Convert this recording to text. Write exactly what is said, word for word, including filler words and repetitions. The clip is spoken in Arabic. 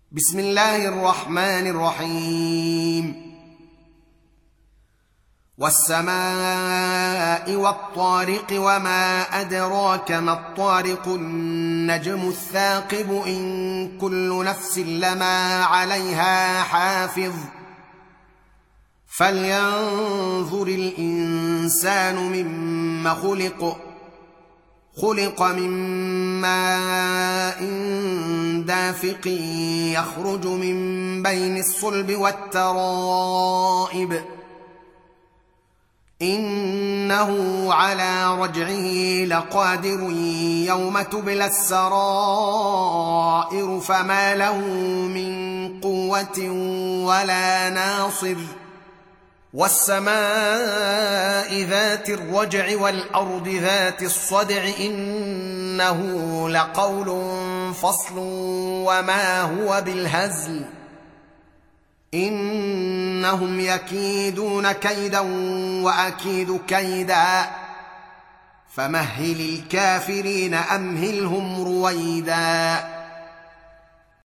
بسم الله الرحمن الرحيم. والسماء والطارق وما أدراك ما الطارق النجم الثاقب إن كل نفس لما عليها حافظ فلينظر الإنسان مما خلق خلق من ماء دافق يخرج من بين الصلب والترائب إنه على رجعه لقادر يوم تبلى السرائر فما له من قوة ولا ناصر والسماء ذات الرجع والأرض ذات الصدع إنه لقول فصل وما هو بالهزل إنهم يكيدون كيدا وأكيد كيدا فمهل الكافرين أمهلهم رويدا